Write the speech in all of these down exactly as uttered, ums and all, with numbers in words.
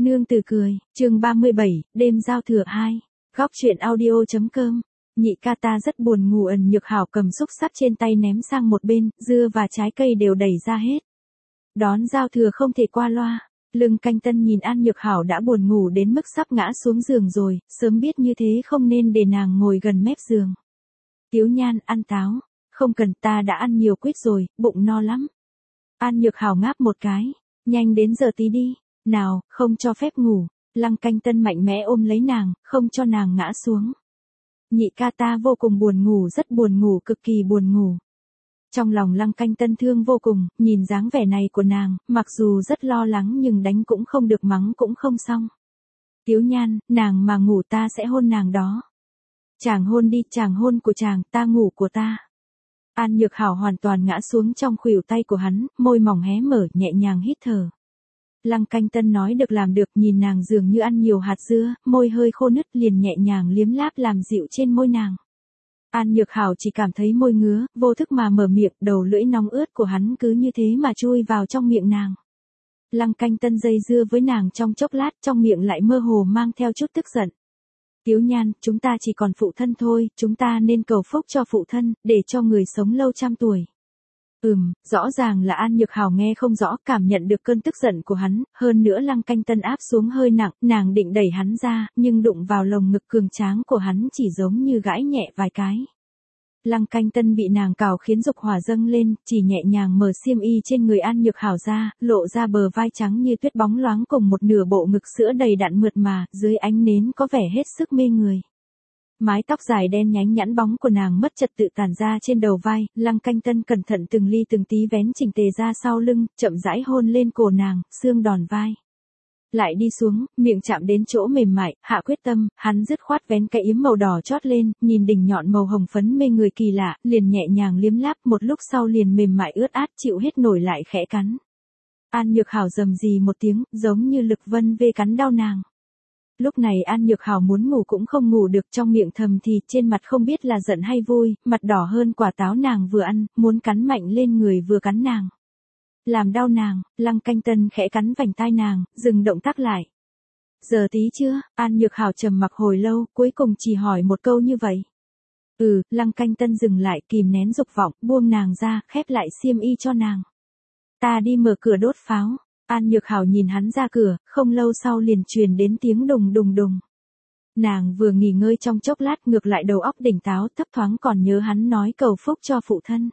Nương tử cười, chương ba mươi bảy, đêm giao thừa hai. Góc truyện audio.com. Nhị ca ta rất buồn ngủ. Ẩn Nhược Hảo cầm xúc xắc trên tay ném sang một bên, dưa và trái cây đều đẩy ra hết. Đón giao thừa không thể qua loa. Lương Canh Tân nhìn An Nhược Hảo đã buồn ngủ đến mức sắp ngã xuống giường rồi, sớm biết như thế không nên để nàng ngồi gần mép giường. Tiếu Nhan, ăn táo. Không cần, ta đã ăn nhiều quýt rồi, bụng no lắm. An Nhược Hảo ngáp một cái. Nhanh đến giờ tí đi. Nào, không cho phép ngủ. Lăng Canh Tân mạnh mẽ ôm lấy nàng, không cho nàng ngã xuống. Nhị ca ta vô cùng buồn ngủ, rất buồn ngủ, cực kỳ buồn ngủ. Trong lòng Lăng Canh Tân thương vô cùng, nhìn dáng vẻ này của nàng, mặc dù rất lo lắng nhưng đánh cũng không được, mắng cũng không xong. Tiếu Nhan, nàng mà ngủ ta sẽ hôn nàng đó. Chàng hôn đi, chàng hôn của chàng, ta ngủ của ta. An Nhược Hảo hoàn toàn ngã xuống trong khuỷu tay của hắn, môi mỏng hé mở, nhẹ nhàng hít thở. Lăng Canh Tân nói được làm được, nhìn nàng dường như ăn nhiều hạt dưa, môi hơi khô nứt, liền nhẹ nhàng liếm láp làm dịu trên môi nàng. An Nhược Hảo chỉ cảm thấy môi ngứa, vô thức mà mở miệng, đầu lưỡi nóng ướt của hắn cứ như thế mà chui vào trong miệng nàng. Lăng Canh Tân dây dưa với nàng trong chốc lát, trong miệng lại mơ hồ mang theo chút tức giận. Tiếu Nhan, chúng ta chỉ còn phụ thân thôi, chúng ta nên cầu phúc cho phụ thân, để cho người sống lâu trăm tuổi. Ừm, rõ ràng là An Nhược Hảo nghe không rõ, cảm nhận được cơn tức giận của hắn, hơn nữa Lăng Canh Tân áp xuống hơi nặng, nàng định đẩy hắn ra, nhưng đụng vào lồng ngực cường tráng của hắn chỉ giống như gãi nhẹ vài cái. Lăng Canh Tân bị nàng cào khiến dục hỏa dâng lên, chỉ nhẹ nhàng mở xiêm y trên người An Nhược Hảo ra, lộ ra bờ vai trắng như tuyết bóng loáng cùng một nửa bộ ngực sữa đầy đặn mượt mà, dưới ánh nến có vẻ hết sức mê người. Mái tóc dài đen nhánh nhẵn bóng của nàng mất trật tự tản ra trên đầu vai, Lăng Canh Tân cẩn thận từng ly từng tí vén chỉnh tề ra sau lưng, chậm rãi hôn lên cổ nàng, xương đòn vai. Lại đi xuống, miệng chạm đến chỗ mềm mại, hạ quyết tâm, hắn dứt khoát vén cái yếm màu đỏ chót lên, nhìn đỉnh nhọn màu hồng phấn mê người kỳ lạ, liền nhẹ nhàng liếm láp, một lúc sau liền mềm mại ướt át chịu hết nổi lại khẽ cắn. An Nhược Hảo rầm rì một tiếng, giống như lực vân vê cắn đau nàng. Lúc này An Nhược Hảo muốn ngủ cũng không ngủ được, trong miệng thầm thì, trên mặt không biết là giận hay vui, mặt đỏ hơn quả táo nàng vừa ăn, muốn cắn mạnh lên người vừa cắn nàng. Làm đau nàng, Lăng Canh Tân khẽ cắn vành tai nàng, dừng động tác lại. Giờ tí chưa? An Nhược Hảo trầm mặc hồi lâu, cuối cùng chỉ hỏi một câu như vậy. Ừ, Lăng Canh Tân dừng lại, kìm nén dục vọng, buông nàng ra, khép lại xiêm y cho nàng. Ta đi mở cửa đốt pháo. An Nhược Hảo nhìn hắn ra cửa, không lâu sau liền truyền đến tiếng đùng đùng đùng. Nàng vừa nghỉ ngơi trong chốc lát, ngược lại đầu óc tỉnh táo, thấp thoáng còn nhớ hắn nói cầu phúc cho phụ thân.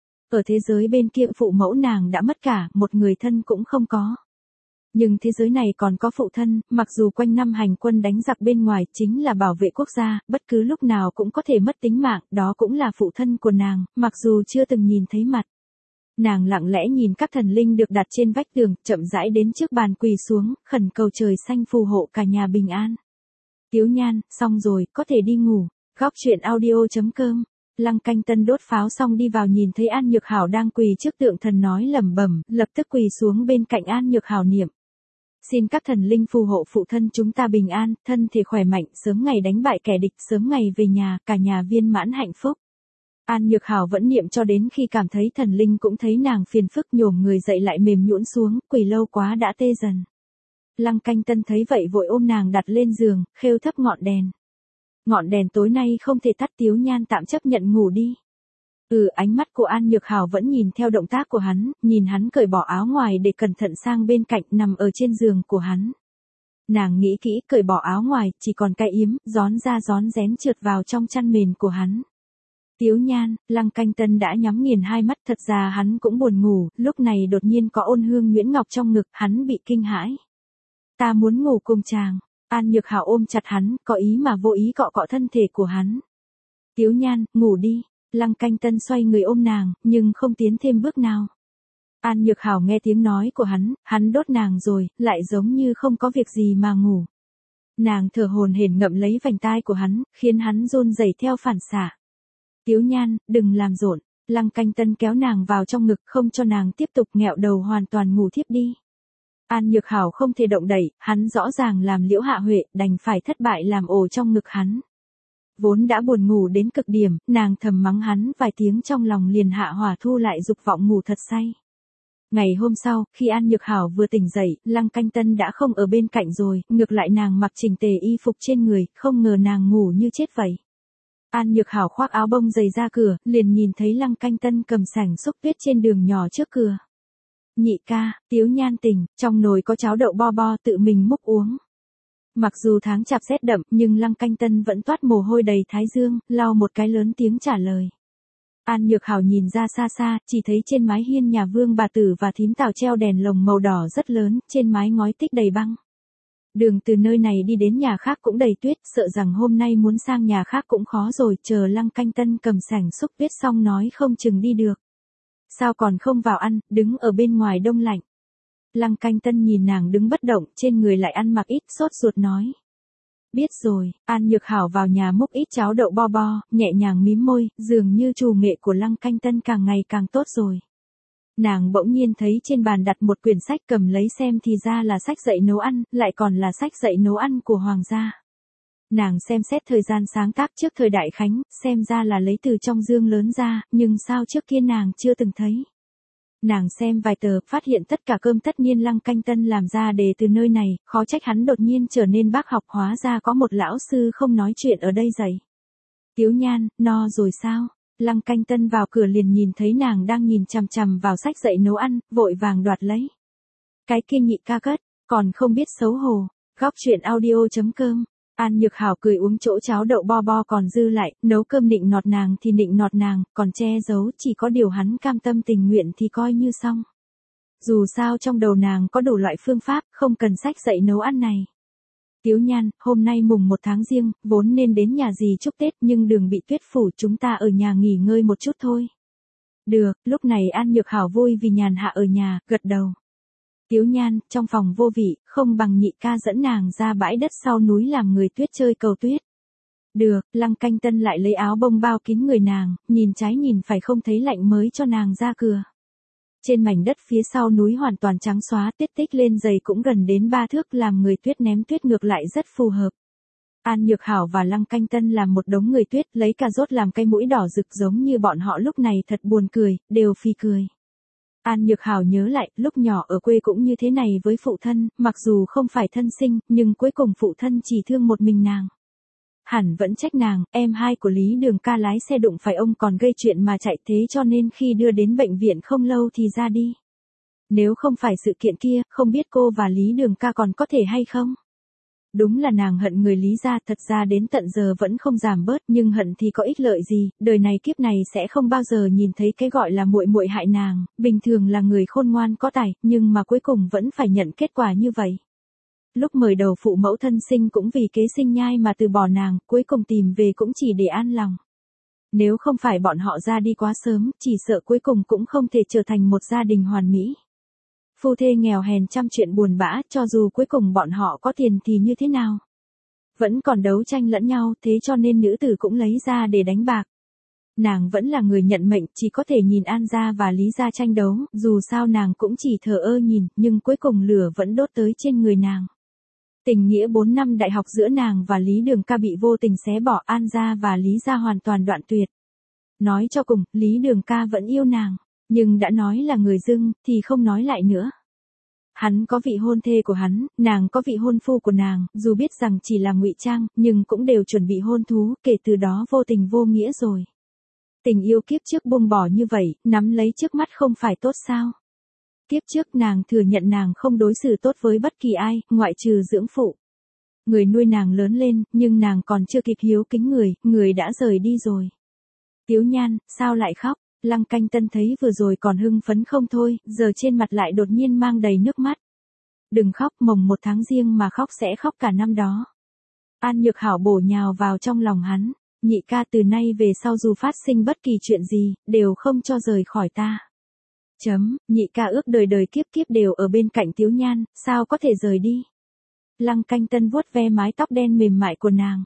Ở thế giới bên kia phụ mẫu nàng đã mất cả, một người thân cũng không có. Nhưng thế giới này còn có phụ thân, mặc dù quanh năm hành quân đánh giặc bên ngoài chính là bảo vệ quốc gia, bất cứ lúc nào cũng có thể mất tính mạng, đó cũng là phụ thân của nàng, mặc dù chưa từng nhìn thấy mặt. Nàng lặng lẽ nhìn các thần linh được đặt trên vách tường, chậm rãi đến trước bàn quỳ xuống, khẩn cầu trời xanh phù hộ cả nhà bình an. Tiếu Nhan, xong rồi, có thể đi ngủ. Góc truyện audio.com. Lăng Canh Tân đốt pháo xong đi vào nhìn thấy An Nhược Hảo đang quỳ trước tượng thần nói lẩm bẩm, lập tức quỳ xuống bên cạnh An Nhược Hảo niệm. Xin các thần linh phù hộ phụ thân chúng ta bình an, thân thể khỏe mạnh, sớm ngày đánh bại kẻ địch, sớm ngày về nhà, cả nhà viên mãn hạnh phúc. An Nhược Hảo vẫn niệm cho đến khi cảm thấy thần linh cũng thấy nàng phiền phức, nhổm người dậy lại mềm nhũn xuống, quỳ lâu quá đã tê dần. Lăng Canh Tân thấy vậy vội ôm nàng đặt lên giường, khêu thấp ngọn đèn. Ngọn đèn tối nay không thể tắt, Tiếu Nhan tạm chấp nhận ngủ đi. Ừ, ánh mắt của An Nhược Hảo vẫn nhìn theo động tác của hắn, nhìn hắn cởi bỏ áo ngoài để cẩn thận sang bên cạnh nằm ở trên giường của hắn. Nàng nghĩ kỹ, cởi bỏ áo ngoài, chỉ còn cái yếm, gión ra gión rén trượt vào trong chăn mền của hắn. Tiếu Nhan, Lăng Canh Tân đã nhắm nghiền hai mắt, thật ra hắn cũng buồn ngủ, lúc này đột nhiên có Ôn Hương Nhuyễn Ngọc trong ngực, hắn bị kinh hãi. Ta muốn ngủ cùng chàng. An Nhược Hảo ôm chặt hắn, có ý mà vô ý cọ cọ thân thể của hắn. Tiếu Nhan, ngủ đi. Lăng Canh Tân xoay người ôm nàng, nhưng không tiến thêm bước nào. An Nhược Hảo nghe tiếng nói của hắn, hắn đốt nàng rồi, lại giống như không có việc gì mà ngủ. Nàng thở hổn hển ngậm lấy vành tai của hắn, khiến hắn run rẩy theo phản xạ. Tiếu Nhan, đừng làm rộn. Lăng Canh Tân kéo nàng vào trong ngực, không cho nàng tiếp tục, nghẹo đầu hoàn toàn ngủ thiếp đi. An Nhược Hảo không thể động đậy, hắn rõ ràng làm Liễu Hạ Huệ, đành phải thất bại làm ổ trong ngực hắn. Vốn đã buồn ngủ đến cực điểm, nàng thầm mắng hắn vài tiếng trong lòng liền hạ hỏa thu lại dục vọng ngủ thật say. Ngày hôm sau, khi An Nhược Hảo vừa tỉnh dậy, Lăng Canh Tân đã không ở bên cạnh rồi, ngược lại nàng mặc chỉnh tề y phục trên người, không ngờ nàng ngủ như chết vậy. An Nhược Hảo khoác áo bông dày ra cửa, liền nhìn thấy Lăng Canh Tân cầm sảnh xúc tuyết trên đường nhỏ trước cửa. Nhị ca, Tiếu Nhan tỉnh, trong nồi có cháo đậu bo bo tự mình múc uống. Mặc dù tháng chạp rét đậm, nhưng Lăng Canh Tân vẫn toát mồ hôi đầy thái dương, lau một cái lớn tiếng trả lời. An Nhược Hảo nhìn ra xa xa, chỉ thấy trên mái hiên nhà Vương bà tử và thím Tào treo đèn lồng màu đỏ rất lớn, trên mái ngói tích đầy băng. Đường từ nơi này đi đến nhà khác cũng đầy tuyết, sợ rằng hôm nay muốn sang nhà khác cũng khó rồi, chờ Lăng Canh Tân cầm sảnh xúc tuyết xong nói không chừng đi được. Sao còn không vào ăn, đứng ở bên ngoài đông lạnh. Lăng Canh Tân nhìn nàng đứng bất động, trên người lại ăn mặc ít, sốt ruột nói. Biết rồi. An Nhược Hảo vào nhà múc ít cháo đậu bo bo, nhẹ nhàng mím môi, dường như trù nghệ của Lăng Canh Tân càng ngày càng tốt rồi. Nàng bỗng nhiên thấy trên bàn đặt một quyển sách, cầm lấy xem thì ra là sách dạy nấu ăn, lại còn là sách dạy nấu ăn của Hoàng gia. Nàng xem xét thời gian sáng tác trước thời Đại Khánh, xem ra là lấy từ trong dương lớn ra, nhưng sao trước kia nàng chưa từng thấy. Nàng xem vài tờ, phát hiện tất cả cơm tất nhiên Lăng Canh Tân làm ra đề từ nơi này, khó trách hắn đột nhiên trở nên bác học, hóa ra có một lão sư không nói chuyện ở đây dạy. Tiếu Nhan, no rồi sao? Lăng Canh Tân vào cửa liền nhìn thấy nàng đang nhìn chằm chằm vào sách dạy nấu ăn, vội vàng đoạt lấy. Cái kia nhị ca cất, còn không biết xấu hổ. Góc truyện audio chấm com. An Nhược Hảo cười uống chỗ cháo đậu bo bo còn dư lại, nấu cơm nịnh nọt nàng thì nịnh nọt nàng, còn che giấu chỉ có điều hắn cam tâm tình nguyện thì coi như xong. Dù sao trong đầu nàng có đủ loại phương pháp, không cần sách dạy nấu ăn này. Tiếu Nhan, hôm nay mùng một tháng Giêng, vốn nên đến nhà dì chúc Tết nhưng đường bị tuyết phủ, chúng ta ở nhà nghỉ ngơi một chút thôi. Được, lúc này An Nhược Hảo vui vì nhàn hạ ở nhà, gật đầu. Tiếu Nhan, trong phòng vô vị, không bằng nhị ca dẫn nàng ra bãi đất sau núi làm người tuyết chơi cầu tuyết. Được, Lăng Canh Tân lại lấy áo bông bao kín người nàng, nhìn trái nhìn phải không thấy lạnh mới cho nàng ra cửa. Trên mảnh đất phía sau núi hoàn toàn trắng xóa, tuyết tích lên dày cũng gần đến ba thước, làm người tuyết ném tuyết ngược lại rất phù hợp. An Nhược Hảo và Lăng Canh Tân làm một đống người tuyết, lấy cà rốt làm cây mũi đỏ rực giống như bọn họ lúc này thật buồn cười, đều phì cười. An Nhược Hảo nhớ lại, lúc nhỏ ở quê cũng như thế này với phụ thân, mặc dù không phải thân sinh, nhưng cuối cùng phụ thân chỉ thương một mình nàng. Hẳn vẫn trách nàng, em hai của Lý Đường ca lái xe đụng phải ông còn gây chuyện mà chạy, thế cho nên khi đưa đến bệnh viện không lâu thì ra đi. Nếu không phải sự kiện kia, không biết cô và Lý Đường ca còn có thể hay không? Đúng là nàng hận người Lý gia, thật ra đến tận giờ vẫn không giảm bớt, nhưng hận thì có ích lợi gì, đời này kiếp này sẽ không bao giờ nhìn thấy cái gọi là muội muội hại nàng, bình thường là người khôn ngoan có tài, nhưng mà cuối cùng vẫn phải nhận kết quả như vậy. Lúc mời đầu phụ mẫu thân sinh cũng vì kế sinh nhai mà từ bỏ nàng, cuối cùng tìm về cũng chỉ để an lòng. Nếu không phải bọn họ ra đi quá sớm, chỉ sợ cuối cùng cũng không thể trở thành một gia đình hoàn mỹ. Phu thê nghèo hèn trăm chuyện buồn bã, cho dù cuối cùng bọn họ có tiền thì như thế nào? Vẫn còn đấu tranh lẫn nhau, thế cho nên nữ tử cũng lấy ra để đánh bạc. Nàng vẫn là người nhận mệnh, chỉ có thể nhìn An gia và Lý gia tranh đấu, dù sao nàng cũng chỉ thờ ơ nhìn, nhưng cuối cùng lửa vẫn đốt tới trên người nàng. Tình nghĩa bốn năm đại học giữa nàng và Lý Đường ca bị vô tình xé bỏ, An gia và Lý gia hoàn toàn đoạn tuyệt. Nói cho cùng, Lý Đường ca vẫn yêu nàng. Nhưng đã nói là người dưng, thì không nói lại nữa. Hắn có vị hôn thê của hắn, nàng có vị hôn phu của nàng, dù biết rằng chỉ là ngụy trang, nhưng cũng đều chuẩn bị hôn thú, kể từ đó vô tình vô nghĩa rồi. Tình yêu kiếp trước buông bỏ như vậy, nắm lấy trước mắt không phải tốt sao? Kiếp trước nàng thừa nhận nàng không đối xử tốt với bất kỳ ai, ngoại trừ dưỡng phụ. Người nuôi nàng lớn lên, nhưng nàng còn chưa kịp hiếu kính người, người đã rời đi rồi. Tiếu Nhan, sao lại khóc? Lăng Canh Tân thấy vừa rồi còn hưng phấn không thôi, giờ trên mặt lại đột nhiên mang đầy nước mắt. Đừng khóc, mồng một tháng Giêng mà khóc sẽ khóc cả năm đó. An Nhược Hảo bổ nhào vào trong lòng hắn, nhị ca từ nay về sau dù phát sinh bất kỳ chuyện gì, đều không cho rời khỏi ta. Chấm, nhị ca ước đời đời kiếp kiếp đều ở bên cạnh Tiếu Nhan, sao có thể rời đi. Lăng Canh Tân vuốt ve mái tóc đen mềm mại của nàng.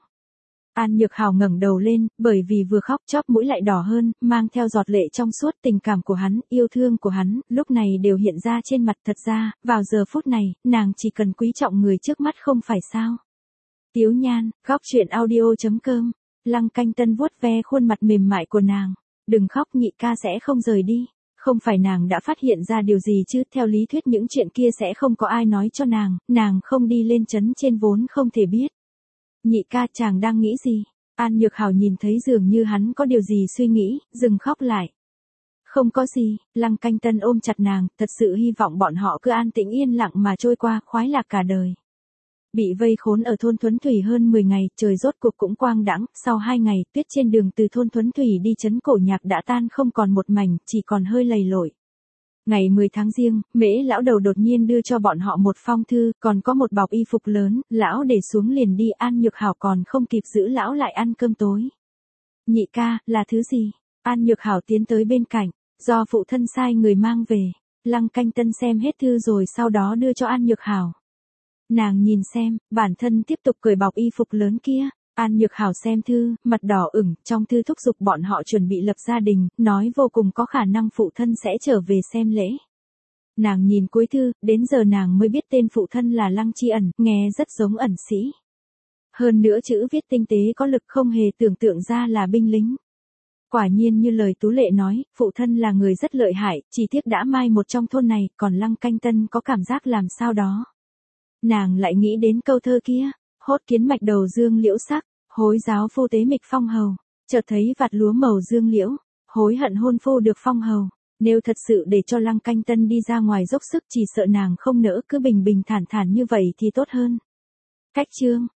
An Nhược Hảo ngẩng đầu lên, bởi vì vừa khóc chóp mũi lại đỏ hơn, mang theo giọt lệ trong suốt, tình cảm của hắn, yêu thương của hắn, lúc này đều hiện ra trên mặt. Thật ra, vào giờ phút này, nàng chỉ cần quý trọng người trước mắt không phải sao. Tiếu Nhan, góc truyện audio chấm com. Lăng Canh Tân vuốt ve khuôn mặt mềm mại của nàng. Đừng khóc, nhị ca sẽ không rời đi. Không phải nàng đã phát hiện ra điều gì chứ, theo lý thuyết những chuyện kia sẽ không có ai nói cho nàng, nàng không đi lên trấn trên vốn không thể biết. Nhị ca, chàng đang nghĩ gì? An Nhược Hảo nhìn thấy dường như hắn có điều gì suy nghĩ, dừng khóc lại. Không có gì, Lăng Canh Tân ôm chặt nàng, thật sự hy vọng bọn họ cứ an tĩnh yên lặng mà trôi qua, khoái lạc cả đời. Bị vây khốn ở thôn Thuấn Thủy hơn mười ngày, trời rốt cuộc cũng quang đãng, sau hai ngày, tuyết trên đường từ thôn Thuấn Thủy đi trấn Cổ Nhạc đã tan không còn một mảnh, chỉ còn hơi lầy lội. Ngày mười tháng Giêng, Mễ lão đầu đột nhiên đưa cho bọn họ một phong thư, còn có một bọc y phục lớn, lão để xuống liền đi. An Nhược Hảo còn không kịp giữ lão lại ăn cơm tối. Nhị ca, là thứ gì? An Nhược Hảo tiến tới bên cạnh, do phụ thân sai người mang về. Lăng Canh Tân xem hết thư rồi sau đó đưa cho An Nhược Hảo. Nàng nhìn xem, bản thân tiếp tục cởi bọc y phục lớn kia. An Nhược Hảo xem thư, mặt đỏ ửng, trong thư thúc giục bọn họ chuẩn bị lập gia đình, nói vô cùng có khả năng phụ thân sẽ trở về xem lễ. Nàng nhìn cuối thư, đến giờ nàng mới biết tên phụ thân là Lăng Chi Ẩn, nghe rất giống ẩn sĩ. Hơn nữa chữ viết tinh tế có lực, không hề tưởng tượng ra là binh lính. Quả nhiên như lời Tú Lệ nói, phụ thân là người rất lợi hại, chỉ tiếc đã mai một trong thôn này, còn Lăng Canh Tân có cảm giác làm sao đó. Nàng lại nghĩ đến câu thơ kia, hốt kiến mạch đầu dương liễu sắc, hối giáo phu tế mịch phong hầu, chợt thấy vạt lúa màu dương liễu, hối hận hôn phu được phong hầu. Nếu thật sự để cho Lăng Canh Tân đi ra ngoài dốc sức chỉ sợ nàng không nỡ, cứ bình bình thản thản như vậy thì tốt hơn. Cách chương